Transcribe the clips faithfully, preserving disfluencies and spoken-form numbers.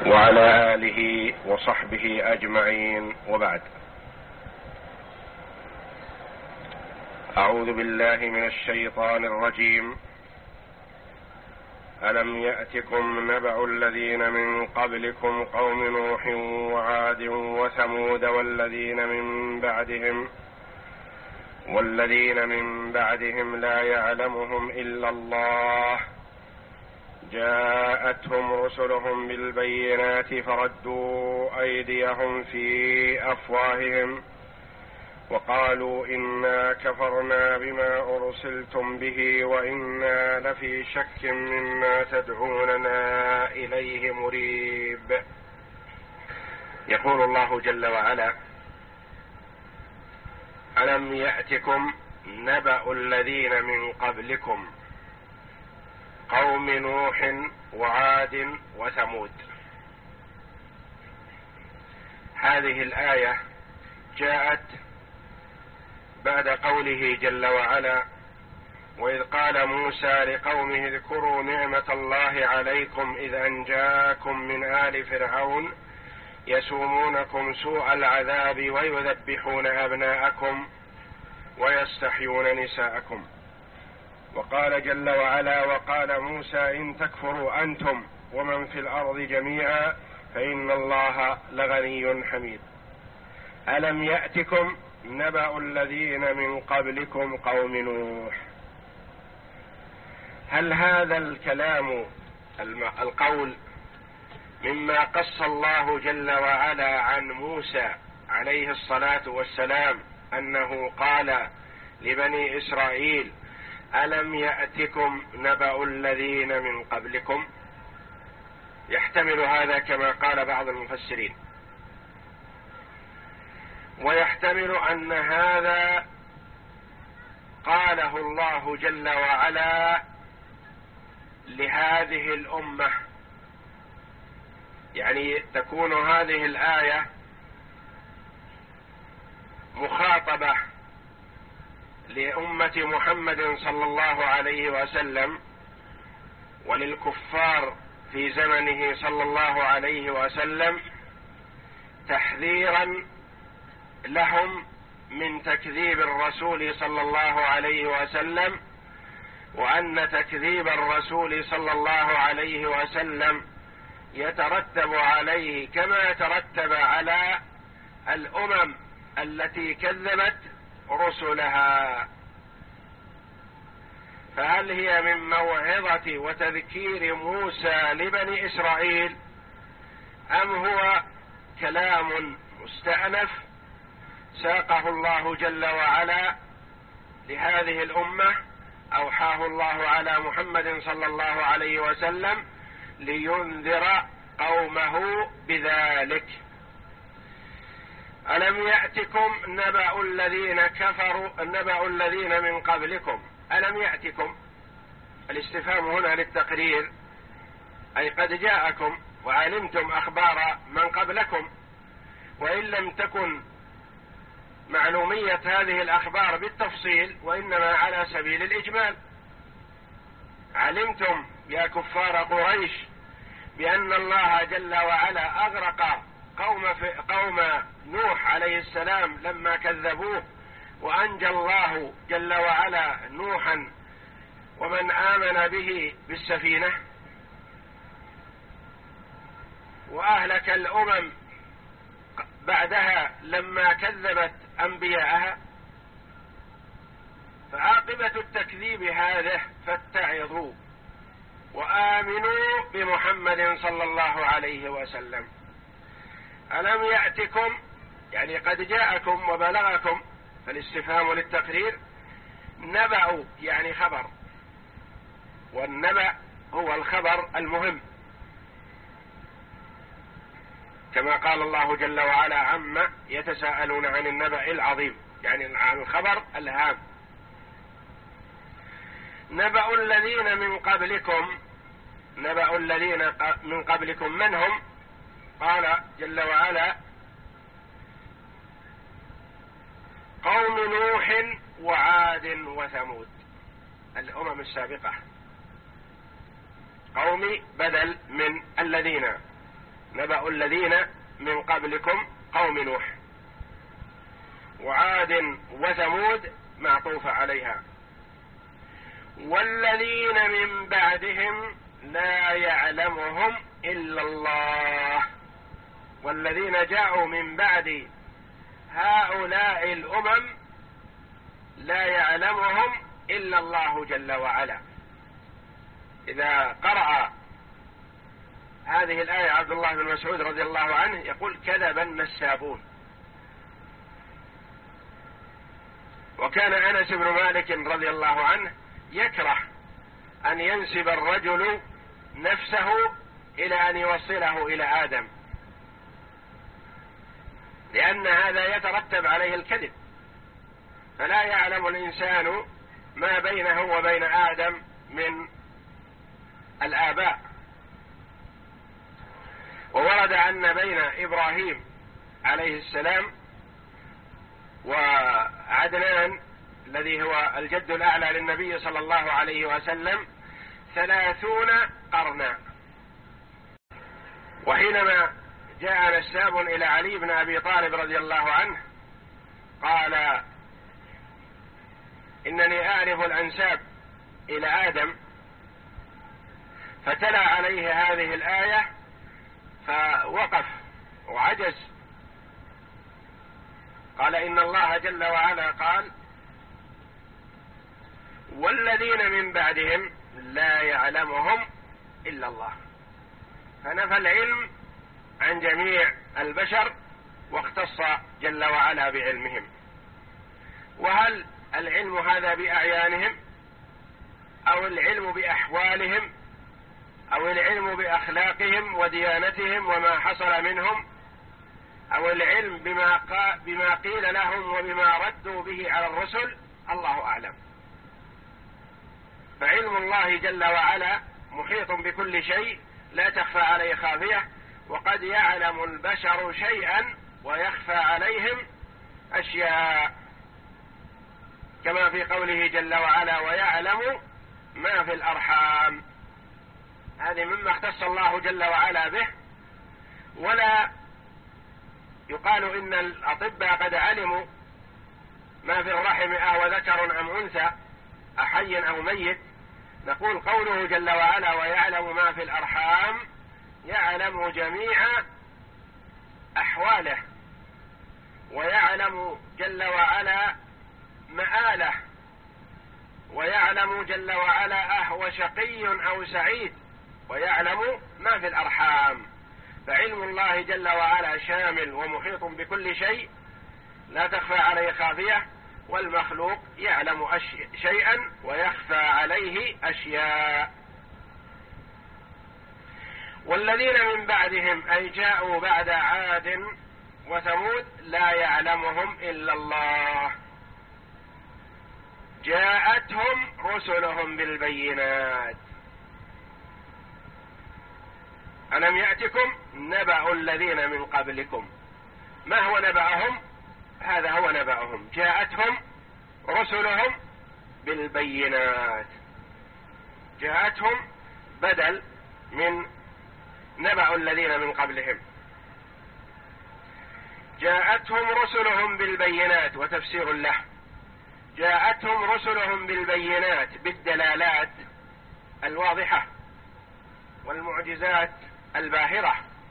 وعلى آله وصحبه أجمعين، وبعد. أعوذ بالله من الشيطان الرجيم. ألم يأتكم نبأ الذين من قبلكم قوم نوح وعاد وثمود والذين من بعدهم والذين من بعدهم لا يعلمهم إلا الله، جاءتهم رسلهم بالبينات فردوا أيديهم في أفواههم وقالوا إنا كفرنا بما أرسلتم به وإنا لفي شك مما تدعوننا إليه مريب. يقول الله جل وعلا: ألم يأتكم نبأ الذين من قبلكم قوم نوح وعاد وثمود. هذه الآية جاءت بعد قوله جل وعلا: وإذ قال موسى لقومه اذكروا نعمة الله عليكم إذ أنجاكم من آل فرعون يسومونكم سوء العذاب ويذبحون أبناءكم ويستحيون نساءكم. وقال جل وعلا: وقال موسى إن تكفروا أنتم ومن في الأرض جميعا فإن الله لغني حميد. ألم يأتكم نبأ الذين من قبلكم قوم نوح. هل هذا الكلام القول مما قص الله جل وعلا عن موسى عليه الصلاة والسلام أنه قال لبني إسرائيل: ألم يأتكم نبأ الذين من قبلكم؟ يحتمل هذا كما قال بعض المفسرين، ويحتمل أن هذا قاله الله جل وعلا لهذه الأمة، يعني تكون هذه الآية مخاطبة لأمة محمد صلى الله عليه وسلم وللكفار في زمنه صلى الله عليه وسلم، تحذيرا لهم من تكذيب الرسول صلى الله عليه وسلم، وأن تكذيب الرسول صلى الله عليه وسلم يترتب عليه كما يترتب على الأمم التي كذبت رسلها. فهل هي من موعظة وتذكير موسى لبني إسرائيل، أم هو كلام مستأنف ساقه الله جل وعلا لهذه الأمة أوحاه الله على محمد صلى الله عليه وسلم لينذر قومه بذلك؟ ألم يأتكم نبأ الذين كفروا نبأ الذين من قبلكم. ألم يأتكم، الاستفهام هنا للتقرير، أي قد جاءكم وعلمتم أخبار من قبلكم، وإن لم تكن معلومية هذه الأخبار بالتفصيل وإنما على سبيل الإجمال. علمتم يا كفار قريش بأن الله جل وعلا أغرق قوم, قوم نوح عليه السلام لما كذبوه، وأنجى الله جل وعلا نوحا ومن آمن به بالسفينة، وأهلك الأمم بعدها لما كذبت أنبياءها. فعاقبة التكذيب هذا فاتعظوا وآمنوا بمحمد صلى الله عليه وسلم. ألم يأتكم يعني قد جاءكم وبلغكم، فالاستفهام للتقرير. نبأ يعني خبر، والنبأ هو الخبر المهم، كما قال الله جل وعلا: عما يتساءلون عن النبأ العظيم، يعني عن الخبر الهام. نبأ الذين من قبلكم. نبأ الذين من قبلكم من هم؟ قال جل وعلا: قوم نوح وعاد وثمود، الأمم السابقة. قوم بدل من الذين، نبأ الذين من قبلكم قوم نوح، وعاد وثمود معطوف عليها. والذين من بعدهم لا يعلمهم إلا الله. والذين جاءوا من بعد هؤلاء الأمم لا يعلمهم إلا الله جل وعلا. إذا قرأ هذه الآية عبد الله بن مسعود رضي الله عنه يقول: كذب النسابون. وكان أنس بن مالك رضي الله عنه يكره أن ينسب الرجل نفسه إلى أن يوصله إلى آدم، لأن هذا يترتب عليه الكذب، فلا يعلم الإنسان ما بينه وبين آدم من الآباء. وورد أن بين إبراهيم عليه السلام وعدنان الذي هو الجد الأعلى للنبي صلى الله عليه وسلم ثلاثون قرنا. وحينما جاء نساب إلى علي بن أبي طالب رضي الله عنه قال: إنني أعرف الأنساب إلى آدم، فتلا عليه هذه الآية فوقف وعجز. قال: إن الله جل وعلا قال: والذين من بعدهم لا يعلمهم إلا الله، فنفى العلم عن جميع البشر واختص جل وعلا بعلمهم. وهل العلم هذا بأعيانهم، أو العلم بأحوالهم، أو العلم بأخلاقهم وديانتهم وما حصل منهم، أو العلم بما, بما قيل لهم وبما ردوا به على الرسل؟ الله أعلم. فعلم الله جل وعلا محيط بكل شيء، لا تخفى عليه خافية. وقد يعلم البشر شيئا ويخفى عليهم أشياء، كما في قوله جل وعلا: ويعلم ما في الأرحام. هذه مما اختص الله جل وعلا به. ولا يقال إن الأطباء قد علموا ما في الرحم أهو ذكر أم أنثى، أحي أو ميت. نقول قوله جل وعلا: ويعلم ما في الأرحام، يعلم جميع أحواله، ويعلم جل وعلا مآله، ويعلم جل وعلا أهو شقي أو سعيد، ويعلم ما في الأرحام. فعلم الله جل وعلا شامل ومحيط بكل شيء، لا تخفى عليه خافية. والمخلوق يعلم شيئا ويخفى عليه أشياء. والذين من بعدهم أي جاءوا بعد عاد وثمود لا يعلمهم إلا الله. جاءتهم رسلهم بالبينات. ألم يأتكم نبأ الذين من قبلكم. ما هو نبأهم؟ هذا هو نبأهم. جاءتهم رسلهم بالبينات. جاءتهم بدل من نبأ الذين من قبلهم. جاءتهم رسلهم بالبينات، وتفسير له: جاءتهم رسلهم بالبينات، بالدلالات الواضحة والمعجزات الباهرة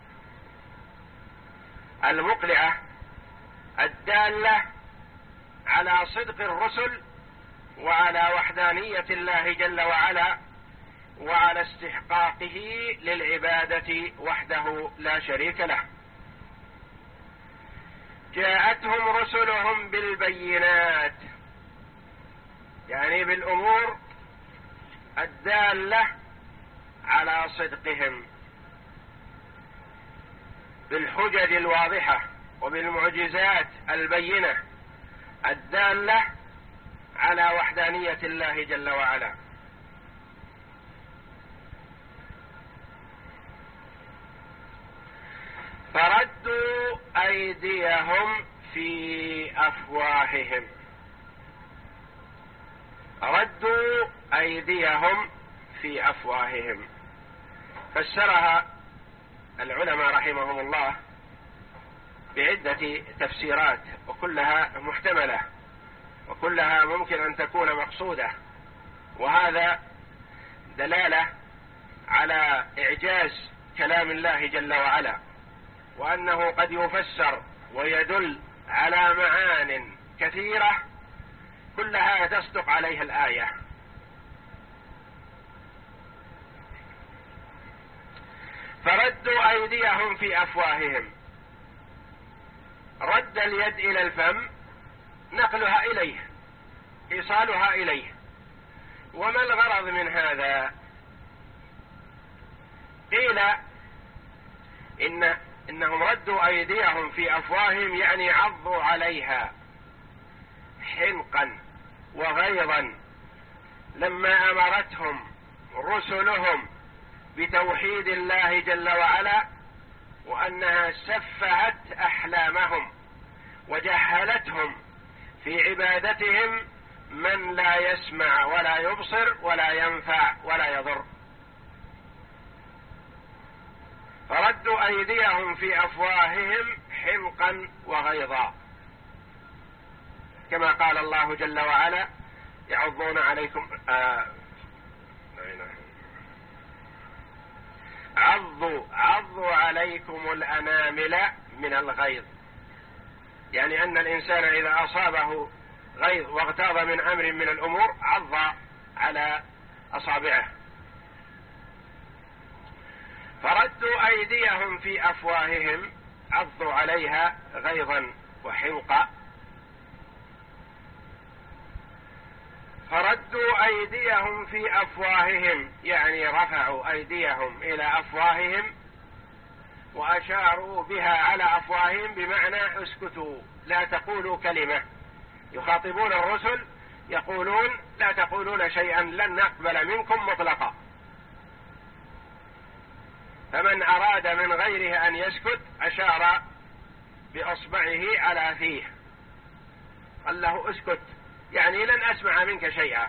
المقلعة الدالة على صدق الرسل وعلى وحدانية الله جل وعلا وعلى استحقاقه للعبادة وحده لا شريك له. جاءتهم رسلهم بالبينات، يعني بالأمور الدالة على صدقهم، بالحجج الواضحة وبالمعجزات البينة الدالة على وحدانية الله جل وعلا. فردوا أيديهم في أفواههم. ردوا أيديهم في أفواههم فسرها العلماء رحمهم عدة تفسيرات وكلها محتملة وكلها ممكن أن تكون مقصودة، وهذا دلالة على إعجاز كلام الله جل وعلا، وأنه قد يفسر ويدل على معان كثيرة كلها تصدق عليها الآية. فردوا أيديهم في أفواههم، رد اليد إلى الفم نقلها إليه، إيصالها إليه. وما الغرض من هذا؟ قيل إن إنهم ردوا أيديهم في أفواههم يعني عضوا عليها حنقا وغيظا لما أمرتهم رسلهم بتوحيد الله جل وعلا، وأنها سفهت أحلامهم وجهلتهم في عبادتهم من لا يسمع ولا يبصر ولا ينفع ولا يضر. فردوا أيديهم في أفواههم حنقا وغيظا، كما قال الله جل وعلا: يعضون عليكم آه عضوا عضوا عليكم الأنامل من الغيظ، يعني أن الإنسان إذا أصابه غيظ واغتاظ من أمر من الأمور عض على أصابعه. فردوا أيديهم في أفواههم، عضوا عليها غيظا وحنقا. فردوا أيديهم في أفواههم يعني رفعوا أيديهم إلى أفواههم وأشاروا بها على أفواههم، بمعنى اسكتوا لا تقولوا كلمة. يخاطبون الرسل يقولون: لا تقولون شيئا لن نقبل منكم مطلقا. فمن أراد من غيره أن يسكت أشار بأصبعه على فيه، قال له: اسكت، يعني لن أسمع منك شيئا.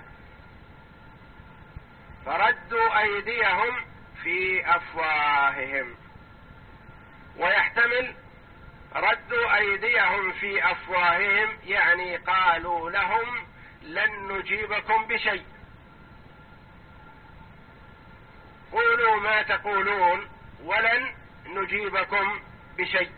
فردوا أيديهم في أفواههم، ويحتمل ردوا أيديهم في أفواههم يعني قالوا لهم: لن نجيبكم بشيء، قولوا ما تقولون ولن نجيبكم بشيء.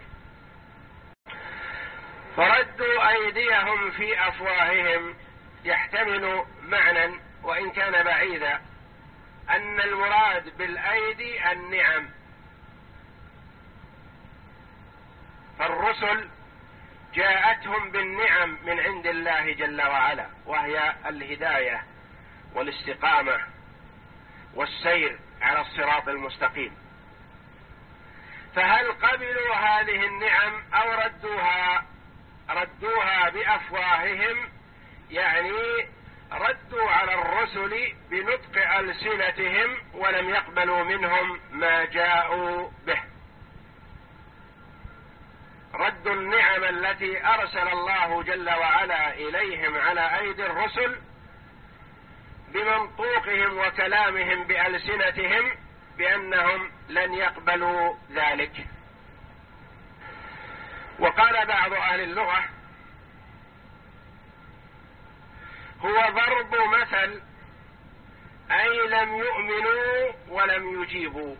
فردوا أيديهم في أفواههم يحتمل معنى وإن كان بعيدا، أن المراد بالأيدي النعم. فالرسل جاءتهم بالنعم من عند الله جل وعلا، وهي الهداية والاستقامة والسير على الصراط المستقيم. فهل قبلوا هذه النعم أو ردوها؟ ردوها بأفواههم، يعني ردوا على الرسل بنطق ألسنتهم ولم يقبلوا منهم ما جاءوا به. ردوا النعم التي أرسل الله جل وعلا إليهم على أيدي الرسل بمنطوقهم وكلامهم بألسنتهم بأنهم لن يقبلوا ذلك. وقال بعض أهل اللغة: هو ضرب مثل، أي لم يؤمنوا ولم يجيبوا.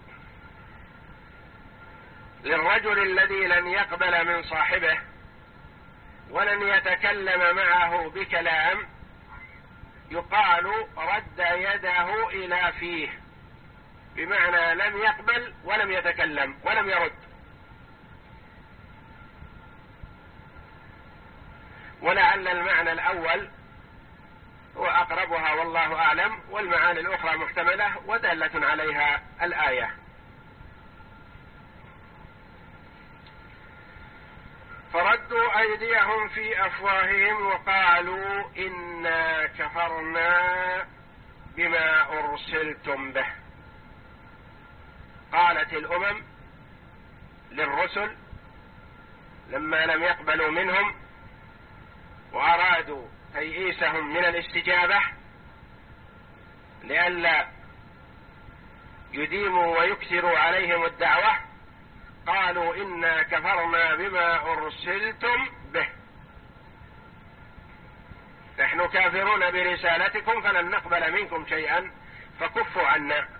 للرجل الذي لن يقبل من صاحبه ولن يتكلم معه بكلام يقال رد يده إلى فيه، بمعنى لم يقبل ولم يتكلم ولم يرد. ولعل المعنى الأول هو أقربها والله أعلم، والمعاني الأخرى محتملة ودالة عليها الآية. فردوا أيديهم في أفواههم وقالوا: إنا كفرنا بما أرسلتم به. قالت الأمم للرسل لما لم يقبلوا منهم وأرادوا تيئيسهم من الاستجابة لئلا يديموا ويكثروا عليهم الدعوة، قالوا: إنا كفرنا بما أرسلتم به، نحن كافرون برسالتكم فلن نقبل منكم شيئا فكفوا عنا.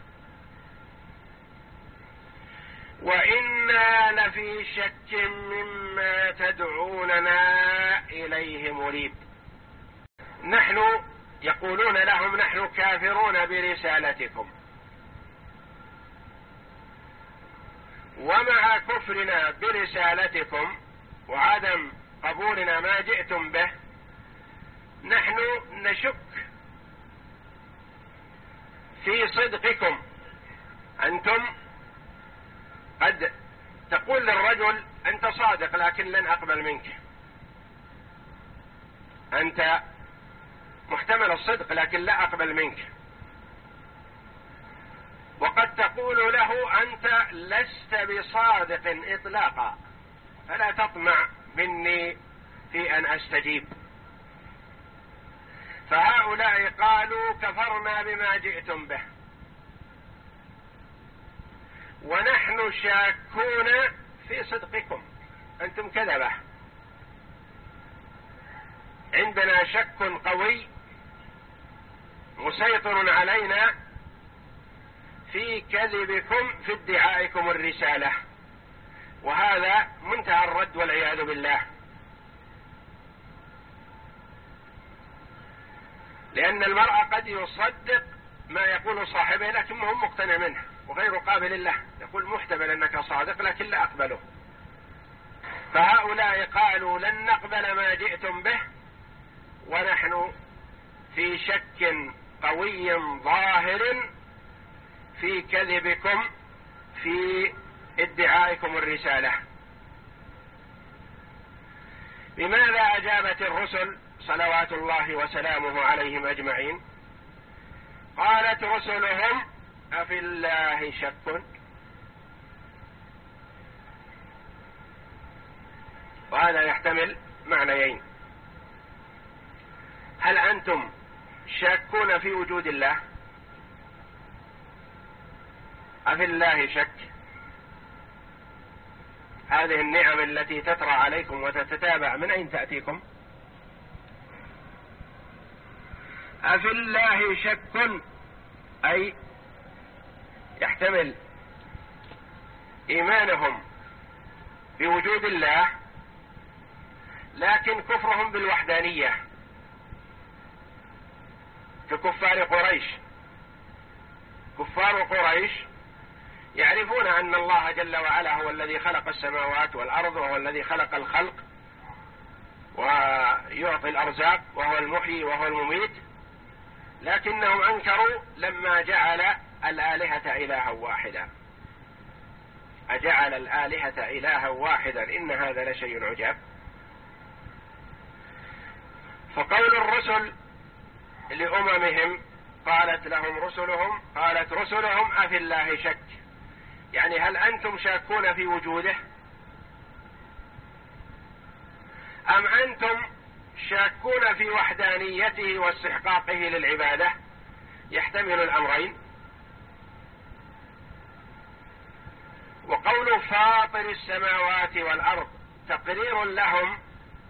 وإنا لفي شك مما تدعوننا إليه مريب. نحن يقولون لهم نحن كافرون برسالتكم، ومع كفرنا برسالتكم وعدم قبولنا ما جئتم به نحن نشك في صدقكم. أنتم قد تقول للرجل أنت صادق لكن لن أقبل منك، أنت محتمل الصدق لكن لا أقبل منك. وقد تقول له أنت لست بصادق إطلاقا فلا تطمع مني في أن أستجيب. فهؤلاء قالوا كفرنا بما جئتم به ونحن شاكون في صدقكم، أنتم كذبة، عندنا شك قوي مسيطر علينا في كذبكم في ادعائكم الرسالة، وهذا منتهى الرد والعياذ بالله. لأن المرء قد يصدق ما يقول صاحبه لكن ما هو مقتنع منه وغير قابل له، يقول محتمل أنك صادق لكن لا أقبله. فهؤلاء قالوا لن نقبل ما جئتم به ونحن في شك قوي ظاهر في كذبكم في ادعائكم الرسالة. بماذا أجابت الرسل صلوات الله وسلامه عليهم أجمعين؟ قالت رسلهم أفي الله شك؟ وهذا يحتمل معنيين: هل أنتم شاكون في وجود الله؟ أفي الله شك؟ هذه النعم التي تترى عليكم وتتتابع من أين تأتيكم؟ أفي الله شك أي يحتمل إيمانهم بوجود الله لكن كفرهم بالوحدانية ككفار قريش. كفار قريش يعرفون أن الله جل وعلا هو الذي خلق السماوات والأرض وهو الذي خلق الخلق ويعطي الأرزاق وهو المحيي وهو المميت، لكنهم أنكروا لما جعل الآلهة إلها واحدا. أجعل الآلهة إلها واحدا إن هذا لشيء عجاب. فقول الرسل لأممهم قالت لهم رسلهم قالت رسلهم أفي الله شك، يعني هل أنتم شاكون في وجوده أم أنتم شاكون في وحدانيته واستحقاقه للعبادة؟ يحتمل الأمرين. وقول فاطر السماوات والأرض تقرير لهم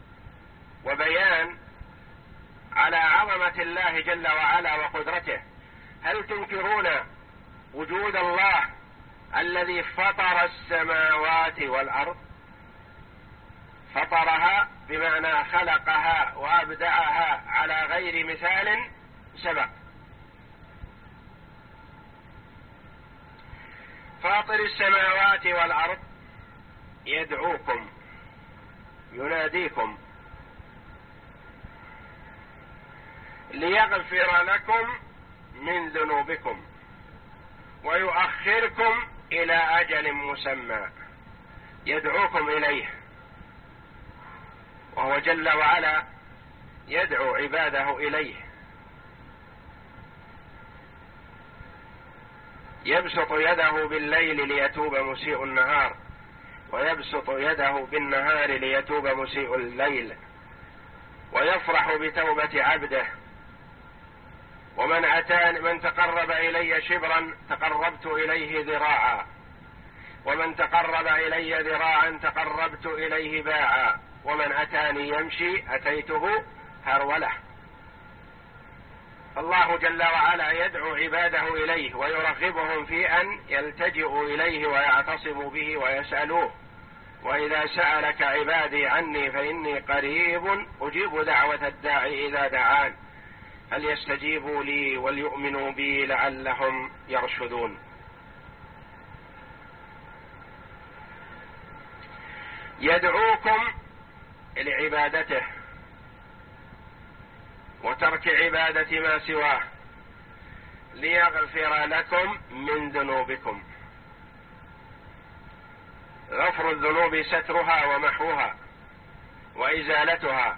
وبيان على عظمة الله جل وعلا وقدرته. هل تنكرون وجود الله الذي فطر السماوات والأرض؟ فطرها بمعنى خلقها وأبدعها على غير مثال سبق. فاطر السماوات والأرض يدعوكم يناديكم ليغفر لكم من ذنوبكم ويؤخركم إلى أجل مسمى. يدعوكم إليه، وهو جل وعلا يدعو عباده إليه. يبسط يده بالليل ليتوب مسيء النهار، ويبسط يده بالنهار ليتوب مسيء الليل، ويفرح بتوبة عبده. ومن أتاني من تقرب إلي شبرا تقربت إليه ذراعا، ومن تقرب إلي ذراعا تقربت إليه باعا، ومن أتاني يمشي أتيته هرولة. الله جل وعلا يدعو عباده إليه ويرغبهم في أن يلتجئوا إليه ويعتصموا به ويسألوه. وإذا سألك عبادي عني فإني قريب أجيب دعوة الداعي إذا دعان فليستجيبوا لي وليؤمنوا بي لعلهم يرشدون. يدعوكم لعبادته وترك عبادة ما سواه ليغفر لكم من ذنوبكم. غفر الذنوب سترها ومحوها وإزالتها.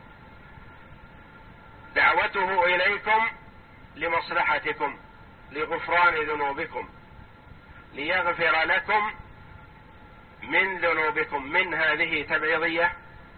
دعوته إليكم لمصلحتكم لغفران ذنوبكم، ليغفر لكم من ذنوبكم. من هذه تبعيضية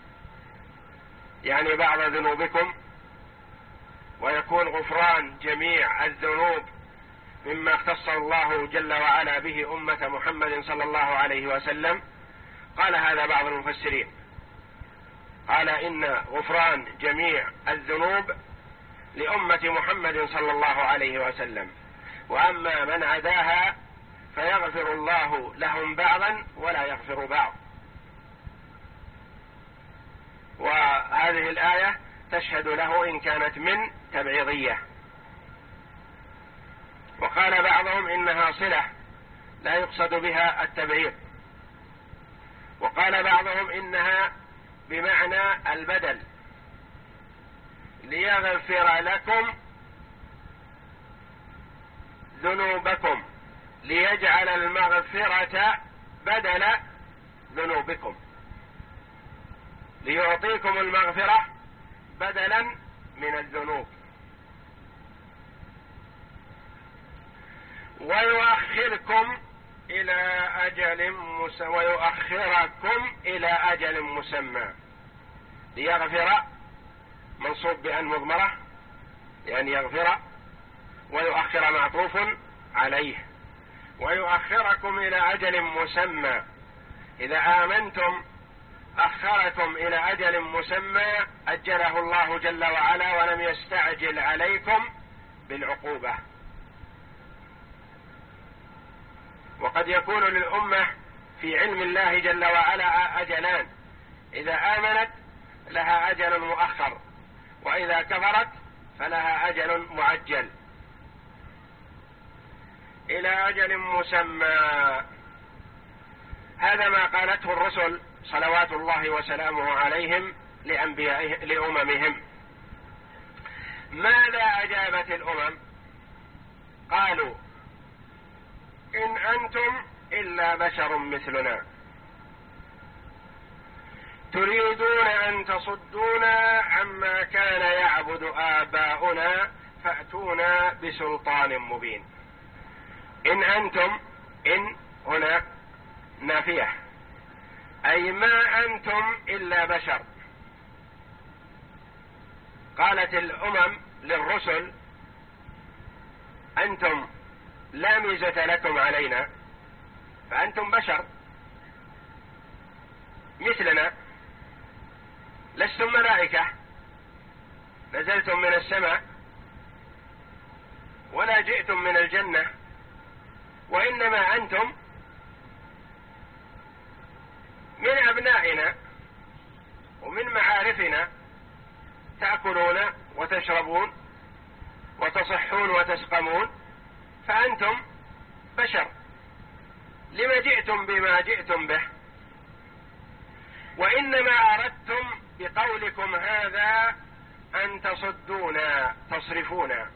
يعني بعض ذنوبكم، ويكون غفران جميع الذنوب مما اختص الله جل وعلا به أمة محمد صلى الله عليه وسلم. قال هذا بعض المفسرين، قال إن غفران جميع الذنوب لأمة محمد صلى الله عليه وسلم، وأما من عداها فيغفر الله لهم بعضا ولا يغفر بعض. وهذه الآية تشهد له إن كانت من تبعيضية. وقال بعضهم إنها صلة لا يقصد بها التبعيض، وقال بعضهم إنها بمعنى البدل، ليغفر لكم ذنوبكم، ليجعل المغفرة بدل ذنوبكم، ليعطيكم المغفرة بدلا من الذنوب. ويؤخركم إلى أجل مسمى ويؤخركم إلى أجل مسمى. ليغفر منصوب بأن مضمرة لأن يغفر، ويؤخر معطوف عليه. ويؤخركم إلى أجل مسمى، إذا آمنتم أخركم إلى أجل مسمى أجله الله جل وعلا ولم يستعجل عليكم بالعقوبة. وقد يكون للأمة في علم الله جل وعلا أجلان، إذا آمنت لها أجل مؤخر، وإذا كفرت فلها أجل معجل. إلى أجل مسمى، هذا ما قالته الرسل صلوات الله وسلامه عليهم لأنبيائهم لأممهم. ماذا أجابت الأمم؟ قالوا إن أنتم إلا بشر مثلنا تريدون أن تصدونا عما كان يعبد آباؤنا فأتونا بسلطان مبين. إن أنتم، إن هنا نافية، أي ما أنتم إلا بشر. قالت الأمم للرسل أنتم لا ميزة لكم علينا، فأنتم بشر مثلنا، لستم ملائكة نزلتم من السماء ولا جئتم من الجنة، وإنما أنتم من أبنائنا ومن معارفنا، تأكلون وتشربون وتصحون وتسقمون، فأنتم بشر، لما جئتم بما جئتم به؟ وإنما أردتم بقولكم هذا أن تصدونا، تصرفونا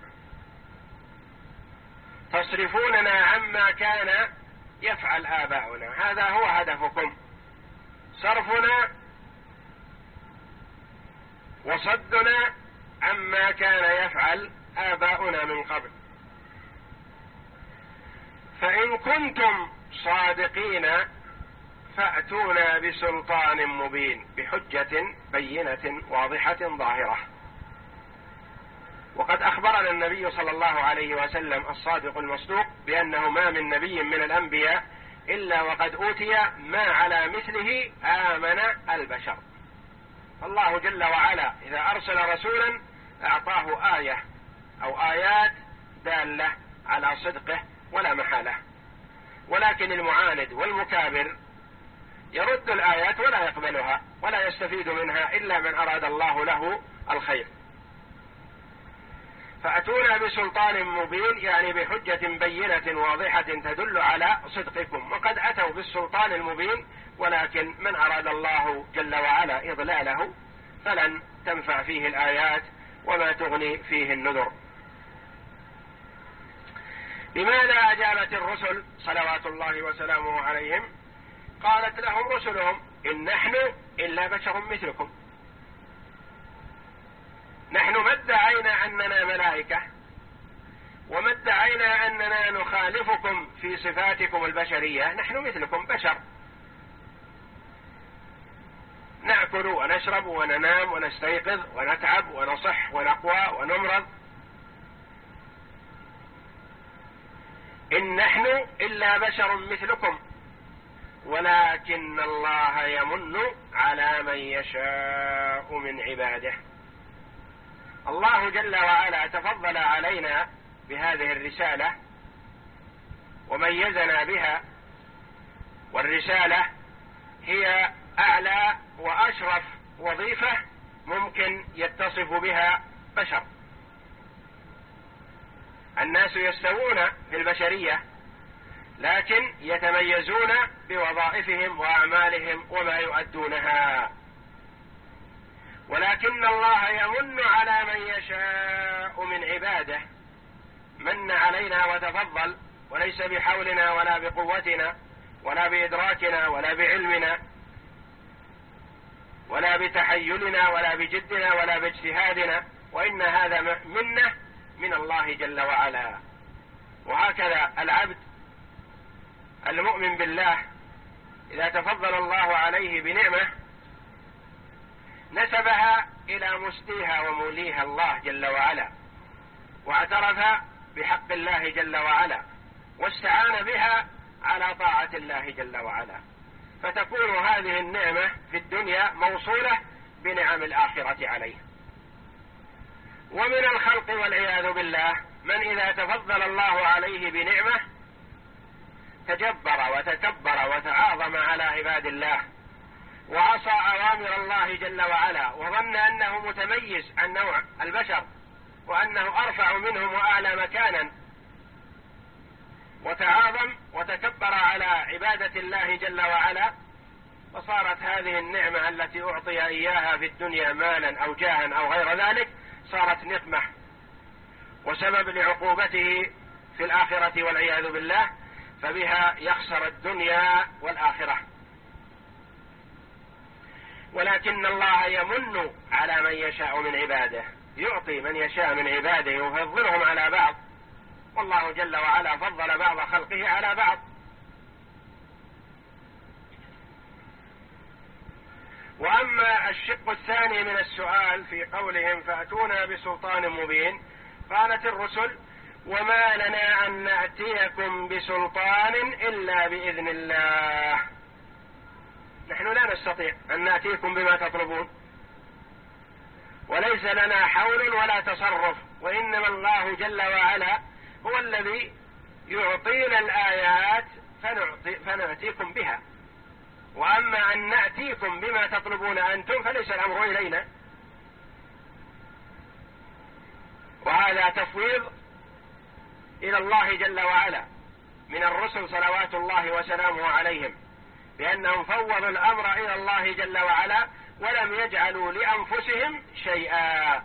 تصرفوننا عما كان يفعل آباؤنا. هذا هو هدفكم، صرفنا وصدنا عما كان يفعل آباؤنا من قبل. فإن كنتم صادقين فأتونا بسلطان مبين، بحجة بينة واضحة ظاهرة. وقد أخبرنا النبي صلى الله عليه وسلم الصادق المصدوق بأنه ما من نبي من الأنبياء إلا وقد أوتي ما على مثله آمن البشر. الله جل وعلا إذا أرسل رسولا أعطاه آية أو آيات دالة على صدقه ولا محالة، ولكن المعاند والمكابر يرد الآيات ولا يقبلها ولا يستفيد منها إلا من أراد الله له الخير. فأتونا بسلطان مبين، يعني بحجة بينة واضحة تدل على صدقكم. وقد أتوا بالسلطان المبين، ولكن من أراد الله جل وعلا إضلاله فلن تنفع فيه الآيات وما تغني فيه النذر. لماذا أجابت الرسل صلوات الله وسلامه عليهم؟ قالت لهم رسلهم: إن نحن إلا بشر مثلكم. نحن ما ادعينا أننا ملائكة، وما ادعينا أننا نخالفكم في صفاتكم البشرية، نحن مثلكم بشر، نأكل ونشرب وننام ونستيقظ ونتعب ونصح ونقوى ونمرض. إن نحن إلا بشر مثلكم ولكن الله يمن على من يشاء من عباده. الله جل وعلا تفضل علينا بهذه الرسالة وميزنا بها، والرسالة هي أعلى وأشرف وظيفة ممكن يتصف بها بشر. الناس يستوون في البشرية، لكن يتميزون بوظائفهم وأعمالهم وما يؤدونها، ولكن الله يمن على من يشاء من عباده. من علينا وتفضل، وليس بحولنا ولا بقوتنا ولا بإدراكنا ولا بعلمنا ولا بتحيلنا ولا بجدنا ولا باجتهادنا، وإن هذا منة من الله جل وعلا. وهكذا العبد المؤمن بالله إذا تفضل الله عليه بنعمة نسبها إلى مسديها وموليها الله جل وعلا، واعترف بحق الله جل وعلا، واستعان بها على طاعة الله جل وعلا، فتكون هذه النعمة في الدنيا موصولة بنعم الآخرة عليه. ومن الخلق والعياذ بالله من إذا تفضل الله عليه بنعمة تجبر وتكبر وتعاظم على عباد الله، وعصى أوامر الله جل وعلا، وظن أنه متميز عن نوع البشر وأنه أرفع منهم وأعلى مكانا، وتعاظم وتكبر على عبادة الله جل وعلا، فصارت هذه النعمة التي أعطي إياها في الدنيا مالا أو جاها أو غير ذلك صارت نقمة وسبب لعقوبته في الآخرة والعياذ بالله، فبها يخسر الدنيا والآخرة. ولكن الله يمن على من يشاء من عباده، يعطي من يشاء من عباده ويفضلهم على بعض، والله جل وعلا فضل بعض خلقه على بعض. وأما الشق الثاني من السؤال في قولهم فأتونا بسلطان مبين، قالت الرسل: وما لنا أن نأتيكم بسلطان إلا بإذن الله. نحن لا نستطيع أن نأتيكم بما تطلبون، وليس لنا حول ولا تصرف، وإنما الله جل وعلا هو الذي يعطينا الآيات فنعطي فنأتيكم بها. وأما أن نأتيكم بما تطلبون أنتم فليس الأمر إلينا. وهذا تفويض إلى الله جل وعلا من الرسل صلوات الله وسلامه عليهم، بأنهم فوضوا الأمر إلى الله جل وعلا ولم يجعلوا لأنفسهم شيئا.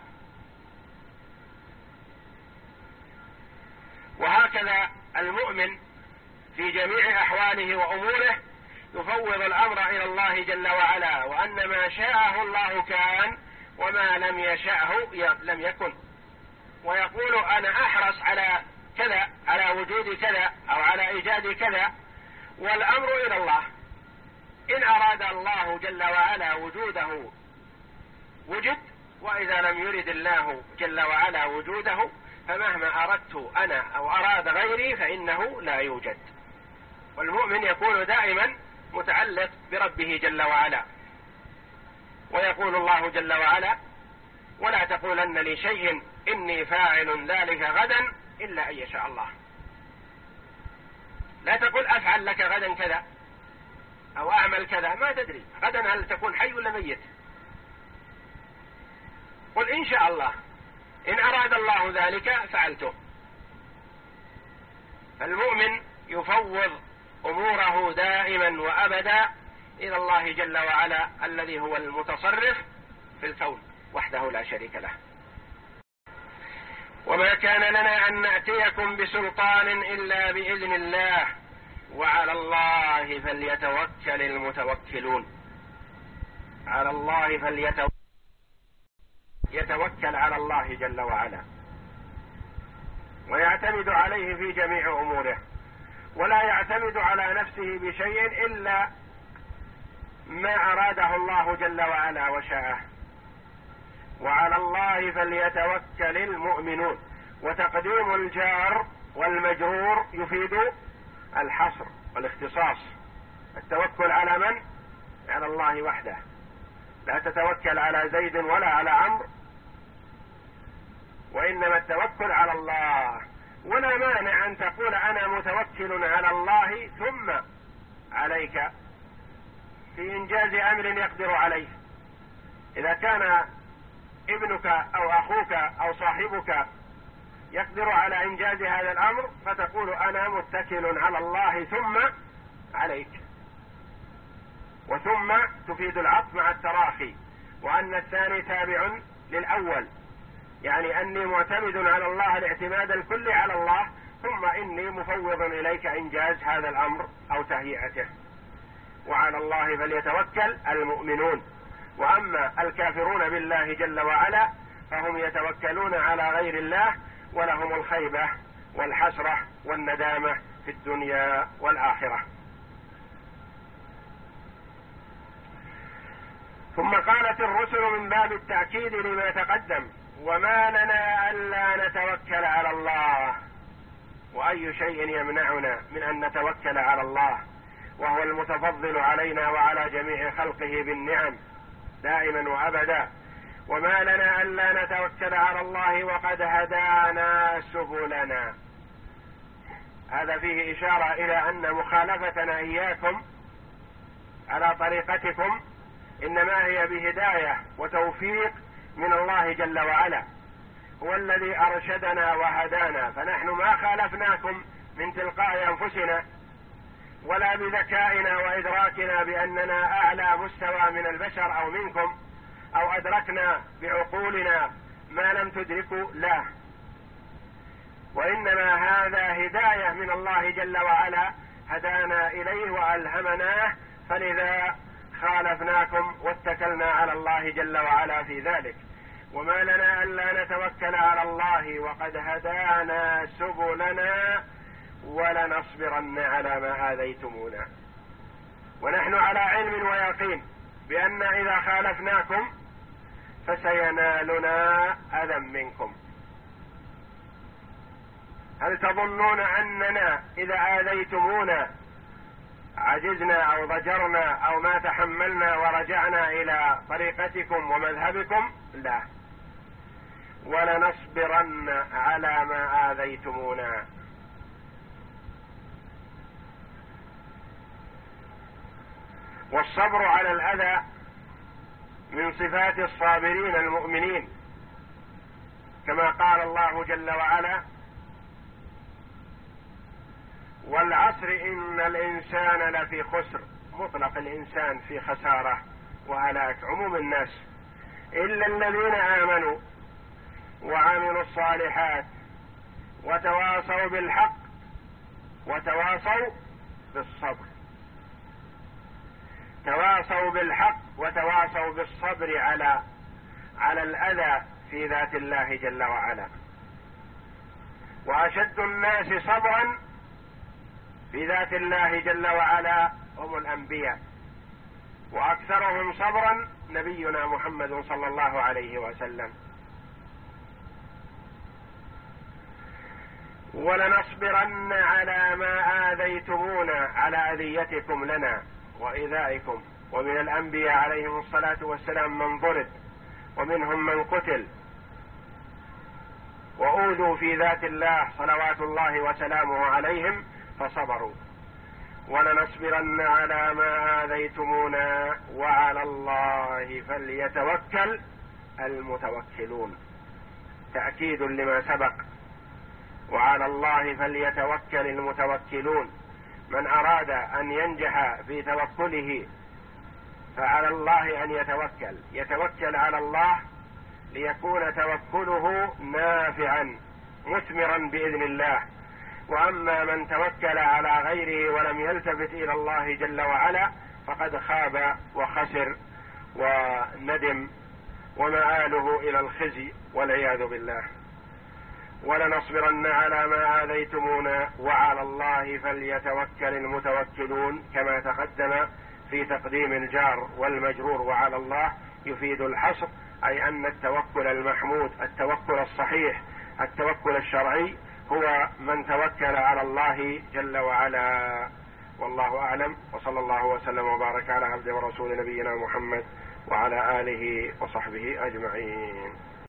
وهكذا المؤمن في جميع أحواله وأموره يفوض الأمر إلى الله جل وعلا، وأن ما شاءه الله كان وما لم يشأه لم يكن، ويقول أنا أحرص على كذا، على وجود كذا أو على إيجاد كذا، والأمر إلى الله. إن أراد الله جل وعلا وجوده وجد، وإذا لم يرد الله جل وعلا وجوده فمهما أردت أنا أو أراد غيري فإنه لا يوجد. والمؤمن يكون دائما متعلق بربه جل وعلا. ويقول الله جل وعلا: ولا تقولن لشيء إني فاعل ذلك غدا إلا أن يشاء الله. لا تقول أفعل لك غدا كذا أو أعمل كذا، ما تدري غدا هل تكون حي ولا ميت. قل إن شاء الله، إن أراد الله ذلك فعلته. فالمؤمن يفوض أموره دائما وأبدا إلى الله جل وعلا الذي هو المتصرف في الكون وحده لا شريك له. وما كان لنا أن نأتيكم بسلطان إلا بإذن الله وعلى الله فليتوكل المتوكلون. على الله فليتوكل، يتوكل على الله جل وعلا ويعتمد عليه في جميع أموره، ولا يعتمد على نفسه بشيء إلا ما أراده الله جل وعلا وشاءه. وعلى الله فليتوكل المؤمنون. وتقديم الجار والمجرور يفيد الحصر والاختصاص. التوكل على من؟ على الله وحده. لا تتوكل على زيد ولا على عمرو، وإنما التوكل على الله. ولا مانع أن تقول أنا متوكل على الله ثم عليك في إنجاز أمر يقدر عليه. إذا كان ابنك أو أخوك أو صاحبك يقدر على إنجاز هذا الأمر فتقول أنا متكل على الله ثم عليك. وثم تفيد العطف مع التراخي، وأن الثاني تابع للأول، يعني أني معتمد على الله الاعتماد الكلي على الله، ثم إني مفوض إليك إنجاز هذا الأمر أو تهيئته. وعلى الله فليتوكل المؤمنون. وأما الكافرون بالله جل وعلا فهم يتوكلون على غير الله، ولهم الخيبة والحسرة والندامة في الدنيا والآخرة. ثم قالت الرسل من باب التأكيد لما تقدم: وما لنا ألا نتوكل على الله. وأي شيء يمنعنا من أن نتوكل على الله وهو المتفضل علينا وعلى جميع خلقه بالنعم دائما وأبدا. وما لنا ألا نتوكل على الله وقد هدانا سبلنا. هذا فيه إشارة إلى أن مخالفتنا إياكم على طريقتكم إنما هي بهداية وتوفيق من الله جل وعلا، هو الذي أرشدنا وهدانا. فنحن ما خالفناكم من تلقاء أنفسنا ولا بذكائنا وإدراكنا بأننا أعلى مستوى من البشر أو منكم، أو أدركنا بعقولنا ما لم تدركوا، لا، وإنما هذا هداية من الله جل وعلا هدانا إليه وألهمناه، فلذا خالفناكم واتكلنا على الله جل وعلا في ذلك. وما لنا ألا نتوكل على الله وقد هدانا سبلنا ولنصبرن على ما آذيتمونا. ونحن على علم ويقين بأن إذا خالفناكم فسينالنا أذى منكم. هل تظنون أننا إذا آذيتمونا عجزنا أو ضجرنا أو ما تحملنا ورجعنا إلى طريقتكم ومذهبكم؟ لا، ولنصبرن على ما آذيتمونا. والصبر على الأذى من صفات الصابرين المؤمنين، كما قال الله جل وعلا: والعصر إن الإنسان لفي خسر. مطلق الإنسان في خسارة وهلاك، عموم الناس، إلا الذين آمنوا وعملوا الصالحات وتواصوا بالحق وتواصوا بالصبر. تواصوا بالحق وتواصوا بالصبر على على الأذى في ذات الله جل وعلا. وأشد الناس صبرا في ذات الله جل وعلا هم الأنبياء، وأكثرهم صبرا نبينا محمد صلى الله عليه وسلم. ولنصبرن على ما آذيتمونا، على أذيتكم لنا وإيذائكم. ومن الأنبياء عليهم الصلاة والسلام من ضرب، ومنهم من قتل وأوذوا في ذات الله صلوات الله وسلامه عليهم فصبروا. ولنصبرن على ما آذيتمونا وعلى الله فليتوكل المتوكلون، تأكيد لما سبق، وعلى الله فليتوكل المتوكلون. من أراد أن ينجح في توكله فعلى الله أن يتوكل، يتوكل على الله ليكون توكله نافعا مثمرا بإذن الله. وأما من توكل على غيره ولم يلتفت إلى الله جل وعلا فقد خاب وخسر وندم، ومآله إلى الخزي والعياذ بالله. ولنصبرن على ما آذيتمونا وعلى الله فليتوكل المتوكلون، كما تقدم في تقديم الجار والمجرور وعلى الله يفيد الحصر، أي أن التوكل المحمود، التوكل الصحيح، التوكل الشرعي هو من توكل على الله جل وعلا. والله أعلم، وصلى الله وسلم وبارك على عبده ورسول نبينا محمد وعلى آله وصحبه أجمعين.